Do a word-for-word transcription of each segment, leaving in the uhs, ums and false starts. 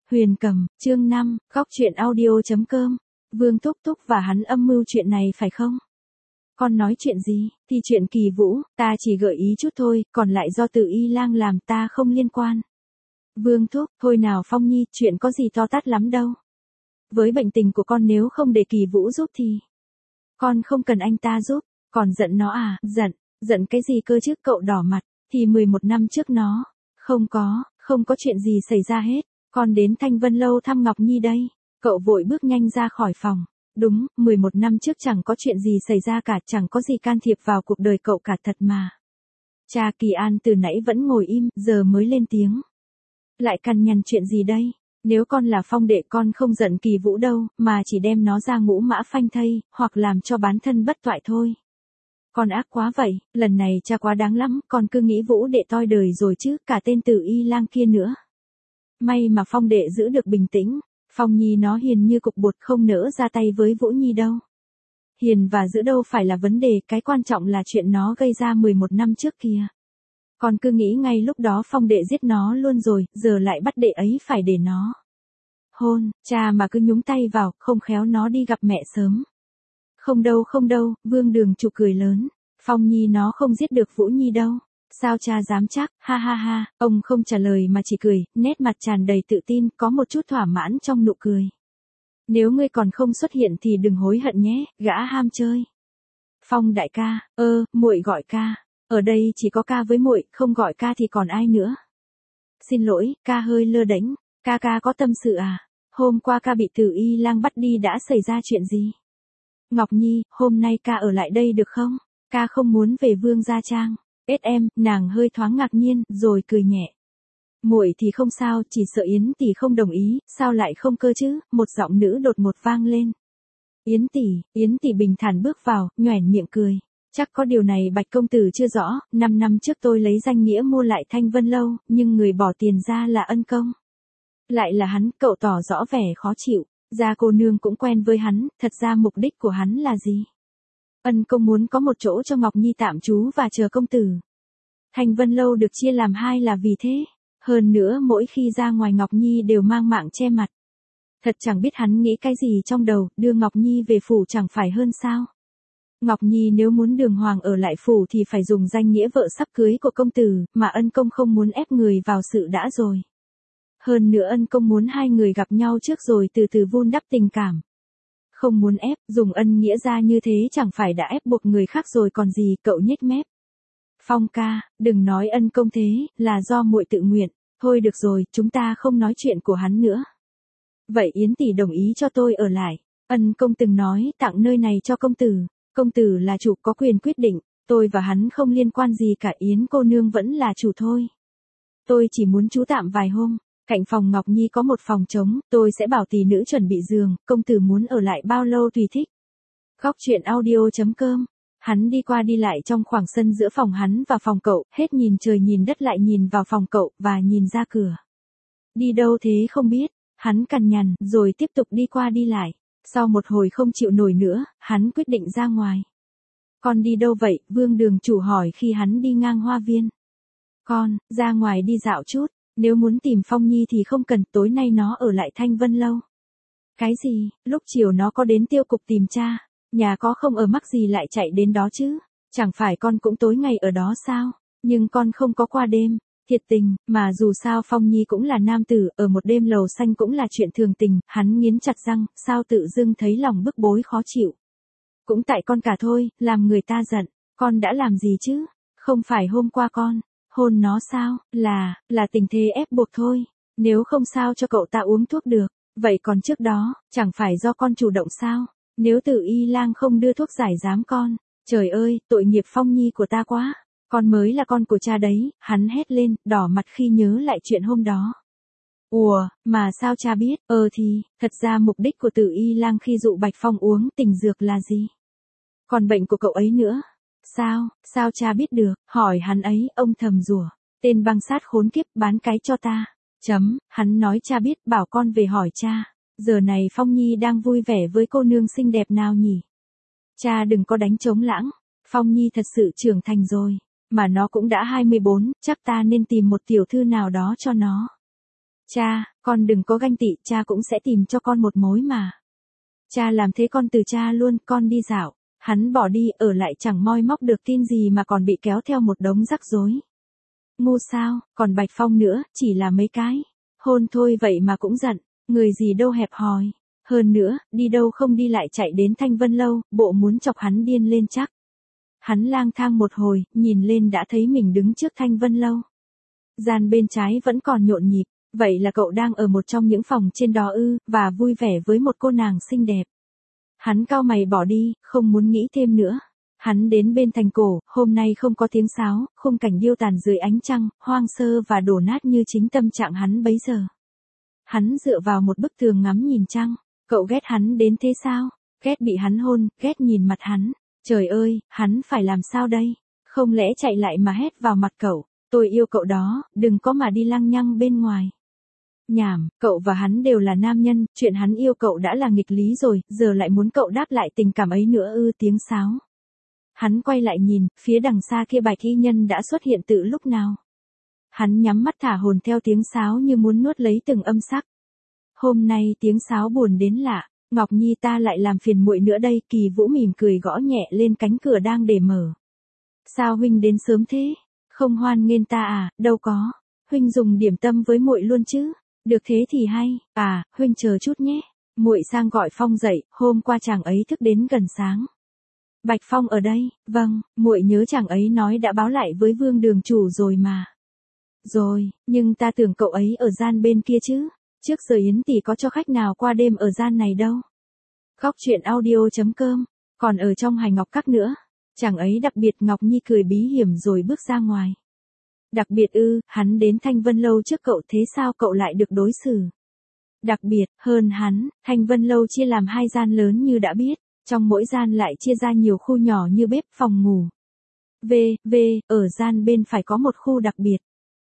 Huyền Cầm, chương năm, góc truyện audio.com. Vương Thúc Thúc và hắn âm mưu chuyện này phải không? Con nói chuyện gì? Thì chuyện Kỳ Vũ, ta chỉ gợi ý chút thôi, còn lại do Từ Y Lang làm, ta không liên quan. Vương Thúc, thôi nào Phong Nhi, chuyện có gì to tát lắm đâu. Với bệnh tình của con nếu không để Kỳ Vũ giúp thì... Con không cần anh ta giúp, còn giận nó à? Giận, giận cái gì cơ chứ? Cậu đỏ mặt, thì mười một năm trước nó... Không có, không có chuyện gì xảy ra hết. Con đến Thanh Vân Lâu thăm Ngọc Nhi đây. Cậu vội bước nhanh ra khỏi phòng. Đúng, mười một năm trước chẳng có chuyện gì xảy ra cả, chẳng có gì can thiệp vào cuộc đời cậu cả thật mà. Cha Kỳ An từ nãy vẫn ngồi im, giờ mới lên tiếng. Lại cằn nhằn chuyện gì đây? Nếu con là Phong đệ con không giận Kỳ Vũ đâu, mà chỉ đem nó ra ngũ mã phanh thây, hoặc làm cho bán thân bất toại thôi. Con ác quá vậy, lần này cha quá đáng lắm, con cứ nghĩ Vũ đệ toi đời rồi chứ, cả tên Từ Y Lang kia nữa. May mà Phong đệ giữ được bình tĩnh, Phong Nhi nó hiền như cục bột, không nỡ ra tay với Vũ Nhi đâu. Hiền và giữ đâu phải là vấn đề, cái quan trọng là chuyện nó gây ra mười một năm trước kia. Con cứ nghĩ ngay lúc đó Phong đệ giết nó luôn rồi, giờ lại bắt đệ ấy phải để nó hôn, cha mà cứ nhúng tay vào, không khéo nó đi gặp mẹ sớm. Không đâu không đâu, Vương Đường Chủ cười lớn, Phong Nhi nó không giết được Vũ Nhi đâu. Sao cha dám chắc, ha ha ha, ông không trả lời mà chỉ cười, nét mặt tràn đầy tự tin, có một chút thỏa mãn trong nụ cười. Nếu ngươi còn không xuất hiện thì đừng hối hận nhé, gã ham chơi. Phong đại ca, ơ, muội gọi ca, ở đây chỉ có ca với muội, không gọi ca thì còn ai nữa. Xin lỗi, ca hơi lơ đễnh, ca ca có tâm sự à? Hôm qua ca bị Từ Y Lang bắt đi đã xảy ra chuyện gì? Ngọc Nhi, hôm nay ca ở lại đây được không? Ca không muốn về Vương Gia Trang. Ết em, nàng hơi thoáng ngạc nhiên, rồi cười nhẹ. Muội thì không sao, chỉ sợ Yến tỷ không đồng ý, sao lại không cơ chứ? Một giọng nữ đột ngột vang lên. Yến tỷ, Yến tỷ bình thản bước vào, nhoẻn miệng cười. Chắc có điều này Bạch công tử chưa rõ, năm năm trước tôi lấy danh nghĩa mua lại Thanh Vân Lâu, nhưng người bỏ tiền ra là Ân công. Lại là hắn, cậu tỏ rõ vẻ khó chịu. Gia cô nương cũng quen với hắn, thật ra mục đích của hắn là gì? Ân công muốn có một chỗ cho Ngọc Nhi tạm trú và chờ công tử. Thanh Vân Lâu được chia làm hai là vì thế. Hơn nữa mỗi khi ra ngoài Ngọc Nhi đều mang mạng che mặt. Thật chẳng biết hắn nghĩ cái gì trong đầu, đưa Ngọc Nhi về phủ chẳng phải hơn sao? Ngọc Nhi nếu muốn đường hoàng ở lại phủ thì phải dùng danh nghĩa vợ sắp cưới của công tử, mà Ân công không muốn ép người vào sự đã rồi. Hơn nữa Ân công muốn hai người gặp nhau trước rồi từ từ vun đắp tình cảm. Không muốn ép, dùng ân nghĩa ra như thế chẳng phải đã ép buộc người khác rồi còn gì, cậu nhếch mép. Phong ca, đừng nói Ân công thế, là do muội tự nguyện. Thôi được rồi, chúng ta không nói chuyện của hắn nữa. Vậy Yến tỷ đồng ý cho tôi ở lại. Ân công từng nói tặng nơi này cho công tử. Công tử là chủ có quyền quyết định, tôi và hắn không liên quan gì cả, Yến cô nương vẫn là chủ thôi. Tôi chỉ muốn trú tạm vài hôm. Cạnh phòng Ngọc Nhi có một phòng trống, tôi sẽ bảo tỳ nữ chuẩn bị giường, công tử muốn ở lại bao lâu tùy thích. Góc truyện audio.com. Hắn đi qua đi lại trong khoảng sân giữa phòng hắn và phòng cậu, hết nhìn trời nhìn đất lại nhìn vào phòng cậu, và nhìn ra cửa. Đi đâu thế không biết, hắn cằn nhằn, rồi tiếp tục đi qua đi lại. Sau một hồi không chịu nổi nữa, hắn quyết định ra ngoài. Con đi đâu vậy? Vương Đường Chủ hỏi khi hắn đi ngang hoa viên. Con, ra ngoài đi dạo chút. Nếu muốn tìm Phong Nhi thì không cần, tối nay nó ở lại Thanh Vân Lâu. Cái gì, lúc chiều nó có đến tiêu cục tìm cha, nhà có không ở mắc gì lại chạy đến đó chứ, chẳng phải con cũng tối ngày ở đó sao, nhưng con không có qua đêm, thiệt tình, mà dù sao Phong Nhi cũng là nam tử, ở một đêm lầu xanh cũng là chuyện thường tình, hắn nghiến chặt răng, sao tự dưng thấy lòng bức bối khó chịu. Cũng tại con cả thôi, làm người ta giận, con đã làm gì chứ, không phải hôm qua con hôn nó sao, là, là tình thế ép buộc thôi, nếu không sao cho cậu ta uống thuốc được, vậy còn trước đó, chẳng phải do con chủ động sao, nếu Từ Y Lang không đưa thuốc giải giám con, trời ơi, tội nghiệp Phong Nhi của ta quá, con mới là con của cha đấy, hắn hét lên, đỏ mặt khi nhớ lại chuyện hôm đó. Ủa, mà sao cha biết, ờ thì, thật ra mục đích của Từ Y Lang khi dụ Bạch Phong uống tình dược là gì? Còn bệnh của cậu ấy nữa. Sao, sao cha biết được, hỏi hắn ấy, ông thầm rủa, tên băng sát khốn kiếp bán cái cho ta, chấm, hắn nói cha biết, bảo con về hỏi cha, giờ này Phong Nhi đang vui vẻ với cô nương xinh đẹp nào nhỉ? Cha đừng có đánh trống lãng, Phong Nhi thật sự trưởng thành rồi, mà nó cũng đã hai mươi bốn, chắc ta nên tìm một tiểu thư nào đó cho nó. Cha, Con đừng có ganh tị, cha cũng sẽ tìm cho con một mối mà. Cha làm thế con từ cha luôn, con đi dạo. Hắn bỏ đi, ở lại chẳng moi móc được tin gì mà còn bị kéo theo một đống rắc rối. Ngu sao, còn Bạch Phong nữa, chỉ là mấy cái. Hôn thôi vậy mà cũng giận, người gì đâu hẹp hòi. Hơn nữa, đi đâu không đi lại chạy đến Thanh Vân Lâu, bộ muốn chọc hắn điên lên chắc. Hắn lang thang một hồi, nhìn lên đã thấy mình đứng trước Thanh Vân Lâu. Gian bên trái vẫn còn nhộn nhịp, vậy là cậu đang ở một trong những phòng trên đó ư, và vui vẻ với một cô nàng xinh đẹp. Hắn cau mày bỏ đi, không muốn nghĩ thêm nữa. Hắn đến bên thành cổ, hôm nay không có tiếng sáo, khung cảnh điêu tàn dưới ánh trăng, hoang sơ và đổ nát như chính tâm trạng hắn bấy giờ. Hắn dựa vào một bức tường ngắm nhìn trăng, cậu ghét hắn đến thế sao? Ghét bị hắn hôn, ghét nhìn mặt hắn. Trời ơi, hắn phải làm sao đây? Không lẽ chạy lại mà hét vào mặt cậu, tôi yêu cậu đó, đừng có mà đi lăng nhăng bên ngoài. Nhảm, cậu và hắn đều là nam nhân, chuyện hắn yêu cậu đã là nghịch lý rồi, giờ lại muốn cậu đáp lại tình cảm ấy nữa ư? Tiếng sáo. Hắn quay lại nhìn, phía đằng xa kia Bạch Y Nhân đã xuất hiện từ lúc nào. Hắn nhắm mắt thả hồn theo tiếng sáo như muốn nuốt lấy từng âm sắc. Hôm nay tiếng sáo buồn đến lạ, Ngọc Nhi ta lại làm phiền muội nữa đây. Kỳ Vũ mỉm cười gõ nhẹ lên cánh cửa đang để mở. Sao huynh đến sớm thế? Không hoan nghênh ta à? Đâu có, huynh dùng điểm tâm với muội luôn chứ. Được thế thì hay, à, huynh chờ chút nhé. Muội sang gọi Phong dậy, hôm qua chàng ấy thức đến gần sáng. Bạch Phong ở đây, vâng, muội nhớ chàng ấy nói đã báo lại với Vương đường chủ rồi mà. Rồi, nhưng ta tưởng cậu ấy ở gian bên kia chứ. Trước giờ Yến tỷ có cho khách nào qua đêm ở gian này đâu. Góc truyện audio chấm com, còn ở trong Hải Ngọc Các nữa. Chàng ấy đặc biệt. Ngọc Nhi cười bí hiểm rồi bước ra ngoài. Đặc biệt ư? Hắn đến Thanh Vân Lâu trước cậu, thế sao cậu lại được đối xử đặc biệt hơn hắn? Thanh Vân Lâu chia làm hai gian lớn như đã biết, trong mỗi gian lại chia ra nhiều khu nhỏ như bếp, phòng ngủ. V, V, ở gian bên phải có một khu đặc biệt.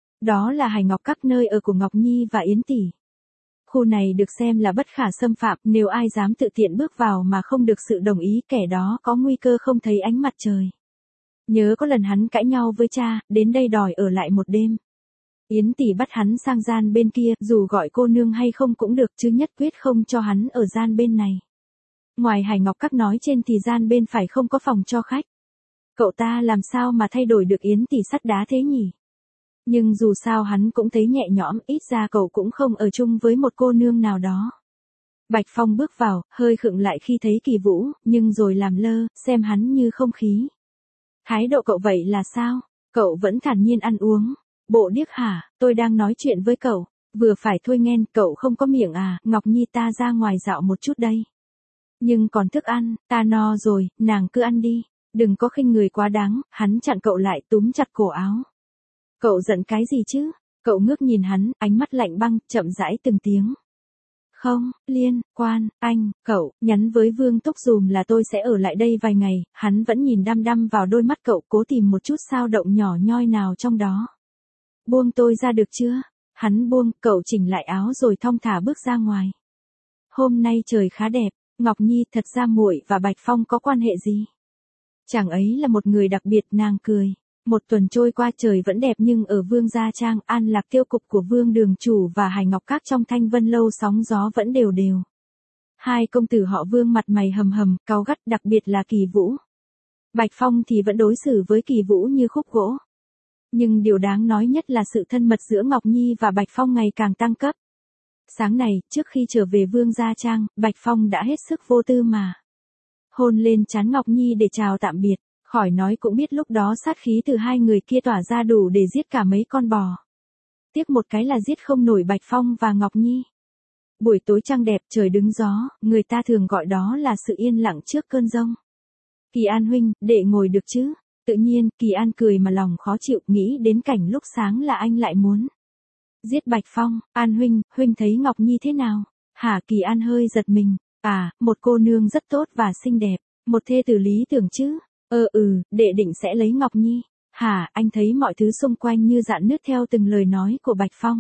Đó là Hải Ngọc Các, nơi ở của Ngọc Nhi và Yến tỷ. Khu này được xem là bất khả xâm phạm, nếu ai dám tự tiện bước vào mà không được sự đồng ý, kẻ đó có nguy cơ không thấy ánh mặt trời. Nhớ có lần hắn cãi nhau với cha, đến đây đòi ở lại một đêm. Yến tỷ bắt hắn sang gian bên kia, dù gọi cô nương hay không cũng được, chứ nhất quyết không cho hắn ở gian bên này. Ngoài Hải Ngọc Các nói trên thì gian bên phải không có phòng cho khách. Cậu ta làm sao mà thay đổi được Yến tỷ sắt đá thế nhỉ? Nhưng dù sao hắn cũng thấy nhẹ nhõm, ít ra cậu cũng không ở chung với một cô nương nào đó. Bạch Phong bước vào, hơi khựng lại khi thấy Kỳ Vũ, nhưng rồi làm lơ, xem hắn như không khí. Thái độ cậu vậy là sao? Cậu vẫn thản nhiên ăn uống. Bộ điếc hả? Tôi đang nói chuyện với cậu. Vừa phải thôi nghen, cậu không có miệng à? Ngọc Nhi ta ra ngoài dạo một chút đây. Nhưng còn thức ăn, ta no rồi, nàng cứ ăn đi. Đừng có khinh người quá đáng. Hắn chặn cậu lại, túm chặt cổ áo. Cậu giận cái gì chứ? Cậu ngước nhìn hắn, ánh mắt lạnh băng, chậm rãi từng tiếng. Không, liên quan, anh, cậu, nhắn với Vương Túc dùm là tôi sẽ ở lại đây vài ngày. Hắn vẫn nhìn đăm đăm vào đôi mắt cậu, cố tìm một chút dao động nhỏ nhoi nào trong đó. Buông tôi ra được chưa? Hắn buông, cậu chỉnh lại áo rồi thong thả bước ra ngoài. Hôm nay trời khá đẹp, Ngọc Nhi, thật ra muội và Bạch Phong có quan hệ gì? Chàng ấy là một người đặc biệt, nàng cười. Một tuần trôi qua trời vẫn đẹp, nhưng ở Vương Gia Trang, An Lạc tiêu cục của Vương đường chủ và Hải Ngọc Các trong Thanh Vân Lâu sóng gió vẫn đều đều. Hai công tử họ Vương mặt mày hầm hầm, cáu gắt, đặc biệt là Kỳ Vũ. Bạch Phong thì vẫn đối xử với Kỳ Vũ như khúc gỗ. Nhưng điều đáng nói nhất là sự thân mật giữa Ngọc Nhi và Bạch Phong ngày càng tăng cấp. Sáng này, trước khi trở về Vương Gia Trang, Bạch Phong đã hết sức vô tư mà hôn lên trán Ngọc Nhi để chào tạm biệt. Khỏi nói cũng biết lúc đó sát khí từ hai người kia tỏa ra đủ để giết cả mấy con bò. Tiếc một cái là giết không nổi Bạch Phong và Ngọc Nhi. Buổi tối trăng đẹp, trời đứng gió, người ta thường gọi đó là sự yên lặng trước cơn giông. Kỳ An huynh, đệ ngồi được chứ? Tự nhiên, Kỳ An cười mà lòng khó chịu, nghĩ đến cảnh lúc sáng là anh lại muốn giết Bạch Phong. An huynh, huynh thấy Ngọc Nhi thế nào? Hả? Kỳ An hơi giật mình. À, một cô nương rất tốt và xinh đẹp, một thê tử lý tưởng chứ? Ờ ừ, đệ định sẽ lấy Ngọc Nhi. Hả? Anh thấy mọi thứ xung quanh như rạn nứt theo từng lời nói của Bạch Phong.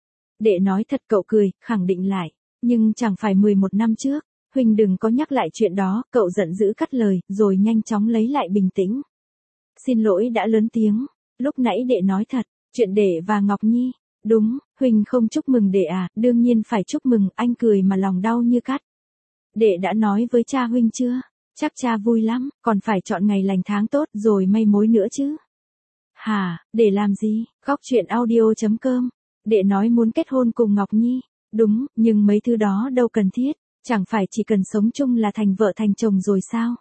Đệ nói thật. Cậu cười, khẳng định lại. Nhưng chẳng phải mười một năm trước. Huynh đừng có nhắc lại chuyện đó. Cậu giận dữ cắt lời, rồi nhanh chóng lấy lại bình tĩnh. Xin lỗi đã lớn tiếng. Lúc nãy đệ nói thật, chuyện đệ và Ngọc Nhi, Đúng, huynh không chúc mừng đệ à, đương nhiên phải chúc mừng, anh cười mà lòng đau như cắt. Đệ đã nói với cha huynh chưa? Chắc cha vui lắm, còn phải chọn ngày lành tháng tốt rồi may mối nữa chứ. Hả, để làm gì? Khóc chuyện audio chấm com. Đệ nói muốn kết hôn cùng Ngọc Nhi. Đúng, nhưng mấy thứ đó đâu cần thiết, chẳng phải chỉ cần sống chung là thành vợ thành chồng rồi sao?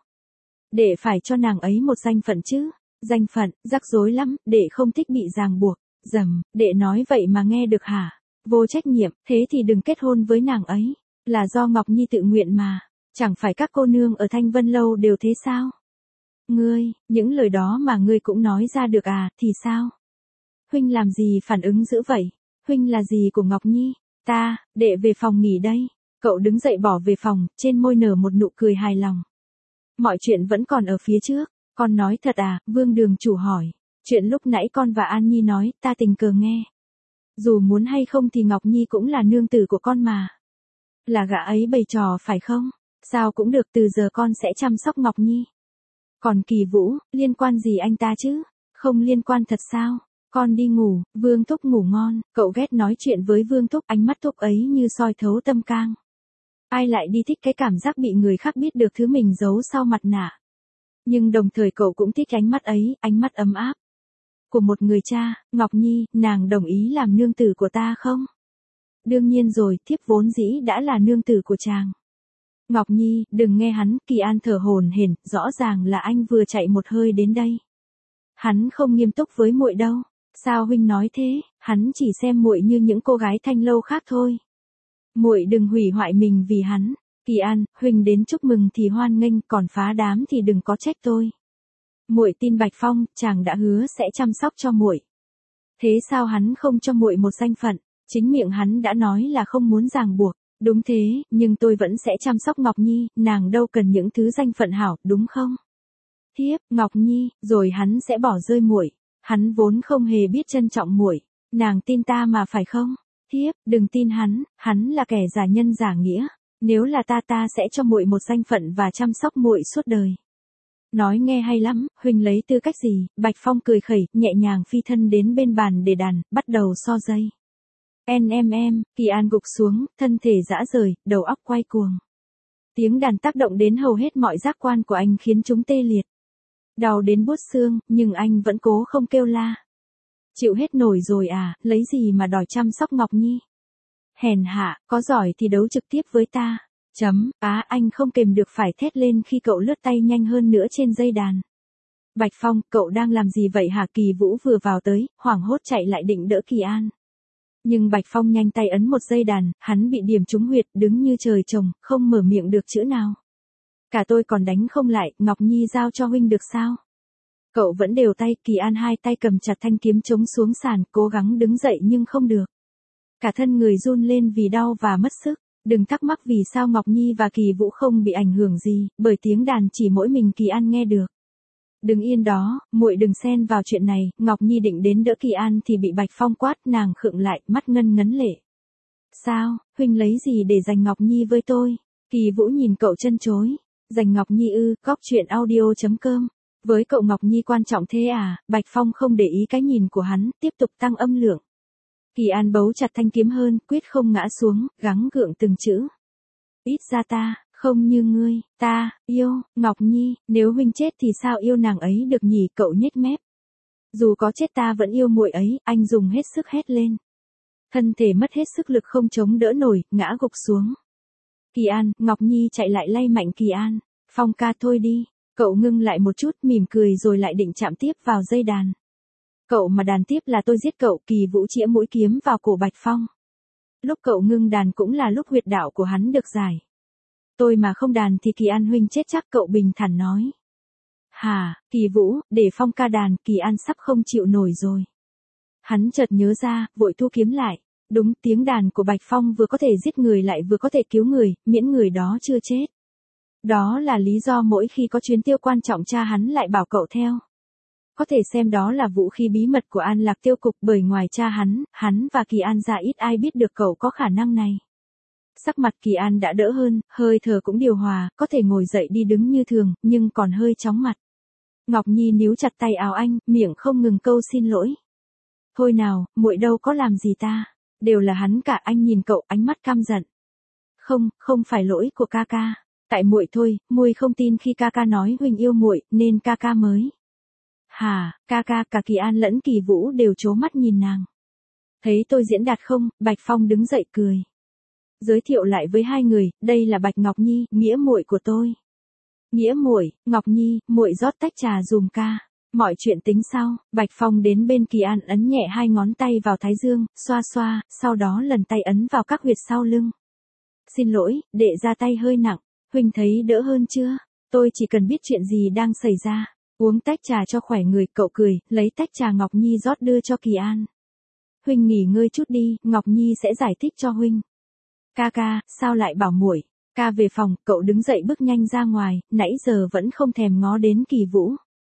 Đệ phải cho nàng ấy một danh phận chứ. Danh phận, rắc rối lắm, đệ không thích bị ràng buộc. Dầm, đệ nói vậy mà nghe được hả? Vô trách nhiệm, thế thì đừng kết hôn với nàng ấy. Là do Ngọc Nhi tự nguyện mà. Chẳng phải các cô nương ở Thanh Vân Lâu đều thế sao? Ngươi, những lời đó mà ngươi cũng nói ra được à, thì sao? Huynh làm gì phản ứng dữ vậy? Huynh là gì của Ngọc Nhi? Ta, đệ về phòng nghỉ đây. Cậu đứng dậy bỏ về phòng, trên môi nở một nụ cười hài lòng. Mọi chuyện vẫn còn ở phía trước. Con nói thật à, Vương Đường Chủ hỏi. Chuyện lúc nãy con và An Nhi nói, ta tình cờ nghe. Dù muốn hay không thì Ngọc Nhi cũng là nương tử của con mà. Là gã ấy bày trò phải không? Sao cũng được, từ giờ con sẽ chăm sóc Ngọc Nhi. Còn Kỳ Vũ, liên quan gì anh ta chứ? Không liên quan thật sao? Con đi ngủ, Vương Thúc ngủ ngon. Cậu ghét nói chuyện với Vương Thúc, ánh mắt Thúc ấy như soi thấu tâm can. Ai lại đi thích cái cảm giác bị người khác biết được thứ mình giấu sau mặt nạ. Nhưng đồng thời cậu cũng thích ánh mắt ấy, ánh mắt ấm áp. Của một người cha. Ngọc Nhi, nàng đồng ý làm nương tử của ta không? Đương nhiên rồi, thiếp vốn dĩ đã là nương tử của chàng. Ngọc Nhi, đừng nghe hắn. Kỳ An thở hổn hển, rõ ràng là anh vừa chạy một hơi đến đây. Hắn không nghiêm túc với muội đâu. Sao huynh nói thế? Hắn chỉ xem muội như những cô gái Thanh Lâu khác thôi. Muội đừng hủy hoại mình vì hắn. Kỳ An, huynh đến chúc mừng thì hoan nghênh, còn phá đám thì đừng có trách tôi. Muội tin Bạch Phong, chàng đã hứa sẽ chăm sóc cho muội. Thế sao hắn không cho muội một danh phận? Chính miệng hắn đã nói là không muốn ràng buộc. Đúng thế, nhưng tôi vẫn sẽ chăm sóc Ngọc Nhi, nàng đâu cần những thứ danh phận hảo, đúng không? Thiếp, Ngọc Nhi, rồi hắn sẽ bỏ rơi muội. Hắn vốn không hề biết trân trọng muội. Nàng tin ta mà phải không? Thiếp, đừng tin hắn, hắn là kẻ giả nhân giả nghĩa. Nếu là ta ta sẽ cho muội một danh phận và chăm sóc muội suốt đời. Nói nghe hay lắm, huynh lấy tư cách gì? Bạch Phong cười khẩy, nhẹ nhàng phi thân đến bên bàn để đàn, bắt đầu so dây. En em em, Kỳ An gục xuống, thân thể rã rời, đầu óc quay cuồng. Tiếng đàn tác động đến hầu hết mọi giác quan của anh khiến chúng tê liệt. Đau đến buốt xương, nhưng anh vẫn cố không kêu la. Chịu hết nổi rồi à, lấy gì mà đòi chăm sóc Ngọc Nhi? Hèn hạ, có giỏi thì đấu trực tiếp với ta. Chấm, á anh không kềm được phải thét lên khi cậu lướt tay nhanh hơn nữa trên dây đàn. Bạch Phong, cậu đang làm gì vậy hả? Kỳ Vũ vừa vào tới, hoảng hốt chạy lại định đỡ Kỳ An. Nhưng Bạch Phong nhanh tay ấn một dây đàn, hắn bị điểm trúng huyệt, đứng như trời trồng, không mở miệng được chữ nào. Cả tôi còn đánh không lại, Ngọc Nhi giao cho huynh được sao? Cậu vẫn đều tay, Kỳ An hai tay cầm chặt thanh kiếm chống xuống sàn, cố gắng đứng dậy nhưng không được. Cả thân người run lên vì đau và mất sức. Đừng thắc mắc vì sao Ngọc Nhi và Kỳ Vũ không bị ảnh hưởng gì, bởi tiếng đàn chỉ mỗi mình Kỳ An nghe được. Đừng yên đó, muội đừng xen vào chuyện này. Ngọc Nhi định đến đỡ Kỳ An thì bị Bạch Phong quát, nàng khựng lại, mắt ngân ngấn lệ. Sao, huynh lấy gì để giành Ngọc Nhi với tôi? Kỳ Vũ nhìn cậu chân chối. Giành Ngọc Nhi ư? Góc chuyện audio chấm com. Với cậu Ngọc Nhi quan trọng thế à? Bạch Phong không để ý cái nhìn của hắn, tiếp tục tăng âm lượng. Kỳ An bấu chặt thanh kiếm hơn, quyết không ngã xuống, gắng gượng từng chữ. Ít ra ta, không như ngươi, ta, yêu, Ngọc Nhi, nếu huynh chết thì sao yêu nàng ấy được nhỉ? Cậu nhếch mép. Dù có chết ta vẫn yêu muội ấy, anh dùng hết sức hét lên. Thân thể mất hết sức lực không chống đỡ nổi, ngã gục xuống. Kỳ An, Ngọc Nhi chạy lại lay mạnh Kỳ An. Phong ca thôi đi. Cậu ngưng lại một chút, mỉm cười rồi lại định chạm tiếp vào dây đàn. Cậu mà đàn tiếp là tôi giết cậu. Kỳ Vũ chĩa mũi kiếm vào cổ Bạch Phong. Lúc cậu ngưng đàn cũng là lúc huyệt đạo của hắn được giải. Tôi mà không đàn thì Kỳ An huynh chết chắc, cậu bình thản nói. Hà, Kỳ Vũ, để Phong ca đàn, Kỳ An sắp không chịu nổi rồi. Hắn chợt nhớ ra, vội thu kiếm lại. Đúng, tiếng đàn của Bạch Phong vừa có thể giết người lại vừa có thể cứu người, miễn người đó chưa chết. Đó là lý do mỗi khi có chuyến tiêu quan trọng cha hắn lại bảo cậu theo. Có thể xem đó là vũ khí bí mật của An Lạc Tiêu Cục, bởi ngoài cha hắn, hắn và Kỳ An ra ít ai biết được cậu có khả năng này. Sắc mặt Kỳ An đã đỡ hơn, hơi thở cũng điều hòa, có thể ngồi dậy đi đứng như thường, nhưng còn hơi chóng mặt. Ngọc Nhi níu chặt tay áo anh, miệng không ngừng câu xin lỗi. Thôi nào, muội đâu có làm gì ta. Đều là hắn cả. Anh nhìn cậu ánh mắt căm giận. Không, không phải lỗi của ca ca. Tại muội thôi, muội không tin khi ca ca nói huynh yêu muội, nên ca ca mới. Hả, ca ca, cả Kỳ An lẫn Kỳ Vũ đều trố mắt nhìn nàng. Thấy tôi diễn đạt không, Bạch Phong đứng dậy cười. Giới thiệu lại với hai người, đây là Bạch Ngọc Nhi, nghĩa muội của tôi. Nghĩa muội, Ngọc Nhi, muội rót tách trà dùm ca. Mọi chuyện tính sau. Bạch Phong đến bên Kỳ An ấn nhẹ hai ngón tay vào thái dương, xoa xoa, sau đó lần tay ấn vào các huyệt sau lưng. Xin lỗi, đệ ra tay hơi nặng. Huynh thấy đỡ hơn chưa? Tôi chỉ cần biết chuyện gì đang xảy ra. Uống tách trà cho khỏe người, cậu cười, lấy tách trà Ngọc Nhi rót đưa cho Kỳ An. Huynh nghỉ ngơi chút đi, Ngọc Nhi sẽ giải thích cho huynh. Ca ca, sao lại bảo muội? Ca về phòng, cậu đứng dậy bước nhanh ra ngoài, nãy giờ vẫn không thèm ngó đến Kỳ Vũ.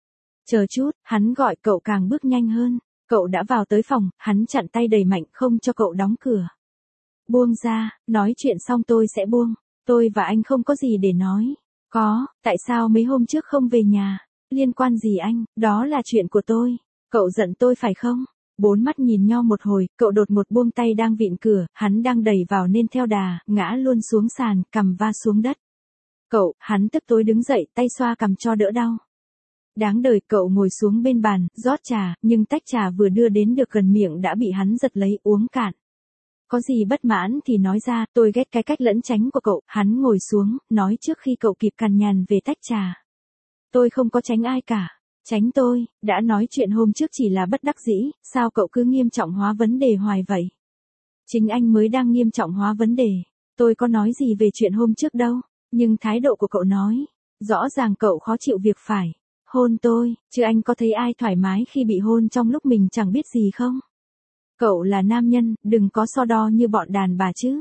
Chờ chút, hắn gọi cậu càng bước nhanh hơn. Cậu đã vào tới phòng, hắn chặn tay đầy mạnh không cho cậu đóng cửa. Buông ra, nói chuyện xong tôi sẽ buông. Tôi và anh không có gì để nói. Có, tại sao mấy hôm trước không về nhà? Liên quan gì anh, đó là chuyện của tôi. Cậu giận tôi phải không? Bốn mắt nhìn nhau một hồi, cậu đột một buông tay đang vịn cửa, hắn đang đẩy vào nên theo đà, ngã luôn xuống sàn, cằm va xuống đất. Cậu, hắn tức tối đứng dậy, tay xoa cằm cho đỡ đau. Đáng đời, cậu ngồi xuống bên bàn, rót trà, nhưng tách trà vừa đưa đến được gần miệng đã bị hắn giật lấy, uống cạn. Có gì bất mãn thì nói ra, tôi ghét cái cách lẫn tránh của cậu. Hắn ngồi xuống, nói trước khi cậu kịp cằn nhằn về tách trà. Tôi không có tránh ai cả. Tránh tôi, đã nói chuyện hôm trước chỉ là bất đắc dĩ, sao cậu cứ nghiêm trọng hóa vấn đề hoài vậy? Chính anh mới đang nghiêm trọng hóa vấn đề. Tôi có nói gì về chuyện hôm trước đâu, nhưng thái độ của cậu nói, rõ ràng cậu khó chịu việc phải hôn tôi, chứ anh có thấy ai thoải mái khi bị hôn trong lúc mình chẳng biết gì không? Cậu là nam nhân, đừng có so đo như bọn đàn bà chứ.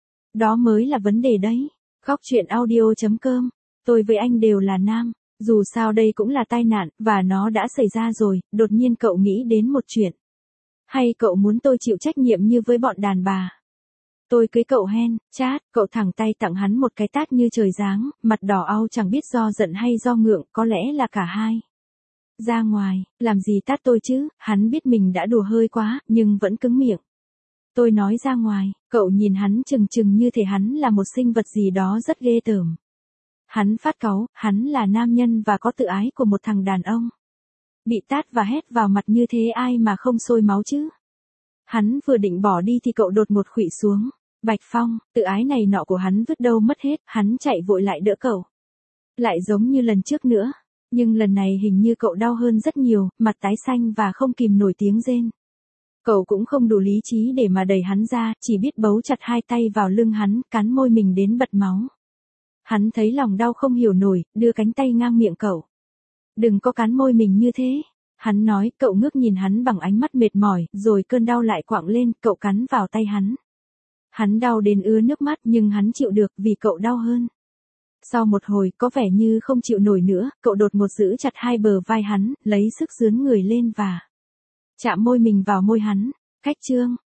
Đó mới là vấn đề đấy. Khóc chuyện audio chấm com. Tôi với anh đều là nam. Dù sao đây cũng là tai nạn, và nó đã xảy ra rồi, đột nhiên cậu nghĩ đến một chuyện. Hay cậu muốn tôi chịu trách nhiệm như với bọn đàn bà? Tôi cưới cậu hen, chát, cậu thẳng tay tặng hắn một cái tát như trời giáng, mặt đỏ au chẳng biết do giận hay do ngượng, có lẽ là cả hai. Ra ngoài, làm gì tát tôi chứ, hắn biết mình đã đùa hơi quá, nhưng vẫn cứng miệng. Tôi nói ra ngoài, cậu nhìn hắn chừng chừng như thể hắn là một sinh vật gì đó rất ghê tởm. Hắn phát cáu, hắn là nam nhân và có tự ái của một thằng đàn ông. Bị tát và hét vào mặt như thế ai mà không sôi máu chứ. Hắn vừa định bỏ đi thì cậu đột một khuỵu xuống. Bạch Phong, tự ái này nọ của hắn vứt đâu mất hết, hắn chạy vội lại đỡ cậu. Lại giống như lần trước nữa. Nhưng lần này hình như cậu đau hơn rất nhiều, mặt tái xanh và không kìm nổi tiếng rên. Cậu cũng không đủ lý trí để mà đẩy hắn ra, chỉ biết bấu chặt hai tay vào lưng hắn, cắn môi mình đến bật máu. Hắn thấy lòng đau không hiểu nổi, đưa cánh tay ngang miệng cậu. Đừng có cắn môi mình như thế. Hắn nói, cậu ngước nhìn hắn bằng ánh mắt mệt mỏi, rồi cơn đau lại quạng lên, cậu cắn vào tay hắn. Hắn đau đến ứa nước mắt nhưng hắn chịu được vì cậu đau hơn. Sau một hồi có vẻ như không chịu nổi nữa, cậu đột một giữ chặt hai bờ vai hắn, lấy sức dướn người lên và chạm môi mình vào môi hắn. Cách chương,